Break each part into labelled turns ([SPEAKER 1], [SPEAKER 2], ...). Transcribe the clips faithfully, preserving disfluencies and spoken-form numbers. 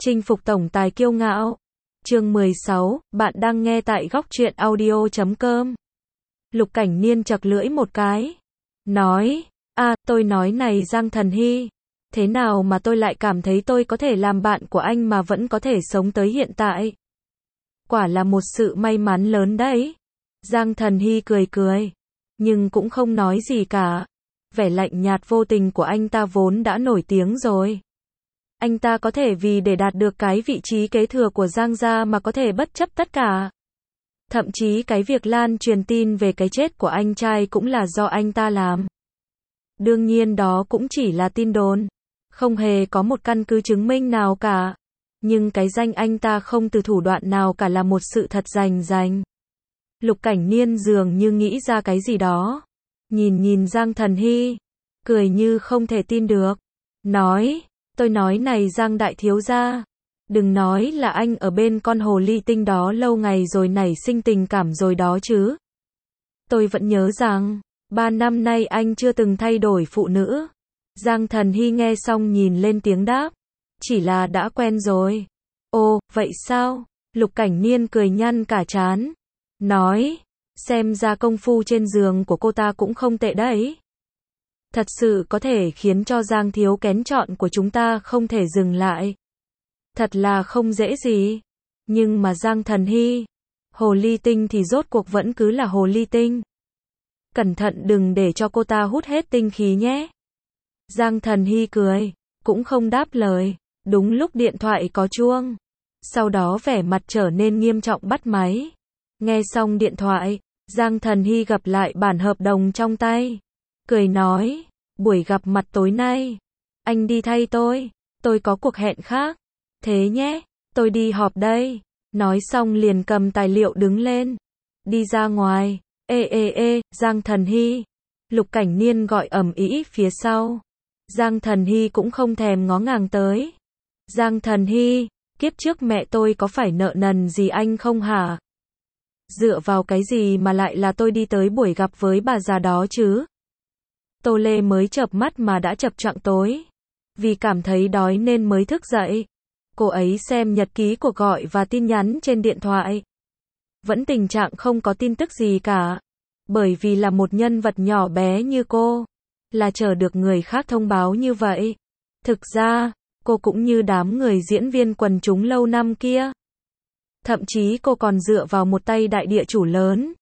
[SPEAKER 1] Chinh phục tổng tài kiêu ngạo. Chương mười sáu, bạn đang nghe tại góc truyện audio chấm com. Lục Cảnh Niên chật lưỡi một cái. Nói, a, tôi nói này Giang Thần Hy. Thế nào mà tôi lại cảm thấy tôi có thể làm bạn của anh mà vẫn có thể sống tới hiện tại. Quả là một sự may mắn lớn đấy. Giang Thần Hy cười cười. Nhưng cũng không nói gì cả. Vẻ lạnh nhạt vô tình của anh ta vốn đã nổi tiếng rồi. Anh ta có thể vì để đạt được cái vị trí kế thừa của Giang gia mà có thể bất chấp tất cả. Thậm chí cái việc lan truyền tin về cái chết của anh trai cũng là do anh ta làm. Đương nhiên đó cũng chỉ là tin đồn. Không hề có một căn cứ chứng minh nào cả. Nhưng cái danh anh ta không từ thủ đoạn nào cả là một sự thật rành rành. Lục Cảnh Niên dường như nghĩ ra cái gì đó. Nhìn nhìn Giang Thần Hy. Cười như không thể tin được. Nói, tôi nói này Giang đại thiếu gia. Đừng nói là anh ở bên con hồ ly tinh đó lâu ngày rồi nảy sinh tình cảm rồi đó chứ. Tôi vẫn nhớ rằng, ba năm nay anh chưa từng thay đổi phụ nữ. Giang Thần Hy nghe xong nhìn lên tiếng đáp. Chỉ là đã quen rồi. Ồ, vậy sao? Lục Cảnh Niên cười nhăn cả trán. Nói, xem ra công phu trên giường của cô ta cũng không tệ đấy. Thật sự có thể khiến cho Giang thiếu kén chọn của chúng ta không thể dừng lại. Thật là không dễ gì. Nhưng mà Giang Thần Hy, hồ ly tinh thì rốt cuộc vẫn cứ là hồ ly tinh. Cẩn thận đừng để cho cô ta hút hết tinh khí nhé. Giang Thần Hy cười, cũng không đáp lời. Đúng lúc điện thoại có chuông. Sau đó vẻ mặt trở nên nghiêm trọng bắt máy. Nghe xong điện thoại, Giang Thần Hy gặp lại bản hợp đồng trong tay. Cười nói, buổi gặp mặt tối nay, anh đi thay tôi, tôi có cuộc hẹn khác. Thế nhé, tôi đi họp đây. Nói xong liền cầm tài liệu đứng lên. Đi ra ngoài, ê ê ê, Giang Thần Hy. Lục Cảnh Niên gọi ầm ĩ phía sau. Giang Thần Hy cũng không thèm ngó ngàng tới. Giang Thần Hy, kiếp trước mẹ tôi có phải nợ nần gì anh không hả? Dựa vào cái gì mà lại là tôi đi tới buổi gặp với bà già đó chứ? Tô Lê mới chợp mắt mà đã chập choạng tối. Vì cảm thấy đói nên mới thức dậy. Cô ấy xem nhật ký cuộc gọi và tin nhắn trên điện thoại. Vẫn tình trạng không có tin tức gì cả. Bởi vì là một nhân vật nhỏ bé như cô, là chờ được người khác thông báo như vậy. Thực ra, cô cũng như đám người diễn viên quần chúng lâu năm kia. Thậm chí cô còn dựa vào một tay đại địa chủ lớn.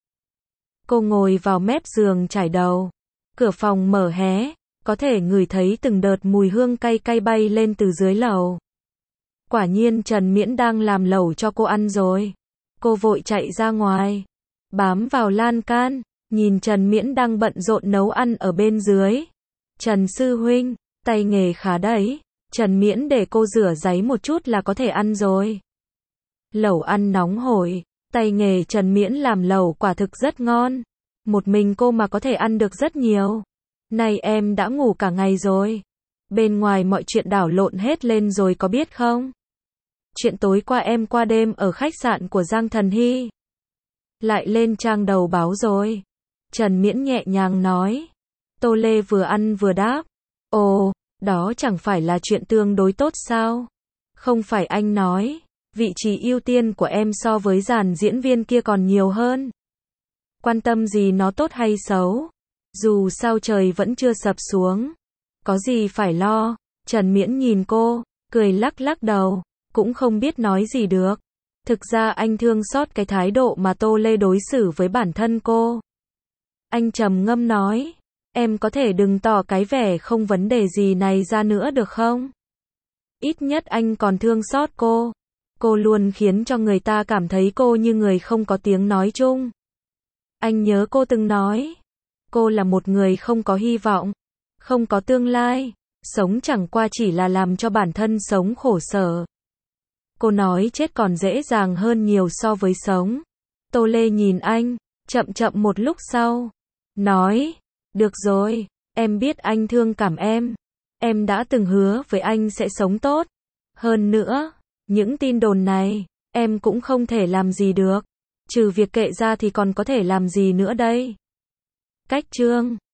[SPEAKER 1] Cô ngồi vào mép giường trải đầu. Cửa phòng mở hé, có thể ngửi thấy từng đợt mùi hương cay cay bay lên từ dưới lầu. Quả nhiên Trần Miễn đang làm lẩu cho cô ăn rồi. Cô vội chạy ra ngoài, bám vào lan can, nhìn Trần Miễn đang bận rộn nấu ăn ở bên dưới. Trần sư huynh, tay nghề khá đấy. Trần Miễn để cô rửa giấy một chút là có thể ăn rồi. Lẩu ăn nóng hổi, tay nghề Trần Miễn làm lẩu quả thực rất ngon. Một mình cô mà có thể ăn được rất nhiều. Này em đã ngủ cả ngày rồi. Bên ngoài mọi chuyện đảo lộn hết lên rồi có biết không? Chuyện tối qua em qua đêm ở khách sạn của Giang Thần Hy. Lại lên trang đầu báo rồi. Trần Miễn nhẹ nhàng nói. Tô Lê vừa ăn vừa đáp. Ồ, đó chẳng phải là chuyện tương đối tốt sao? Không phải anh nói, vị trí ưu tiên của em so với dàn diễn viên kia còn nhiều hơn. Quan tâm gì nó tốt hay xấu? Dù sao trời vẫn chưa sập xuống. Có gì phải lo? Trần Miễn nhìn cô, cười lắc lắc đầu, cũng không biết nói gì được. Thực ra anh thương xót cái thái độ mà Tô Lê đối xử với bản thân cô. Anh trầm ngâm nói, em có thể đừng tỏ cái vẻ không vấn đề gì này ra nữa được không? Ít nhất anh còn thương xót cô. Cô luôn khiến cho người ta cảm thấy cô như người không có tiếng nói chung. Anh nhớ cô từng nói, cô là một người không có hy vọng, không có tương lai, sống chẳng qua chỉ là làm cho bản thân sống khổ sở. Cô nói chết còn dễ dàng hơn nhiều so với sống. Tô Lê nhìn anh, chậm chậm một lúc sau, nói, được rồi, em biết anh thương cảm em. Em đã từng hứa với anh sẽ sống tốt. Hơn nữa, những tin đồn này, em cũng không thể làm gì được. Trừ việc kệ ra thì còn có thể làm gì nữa đây? Cách chương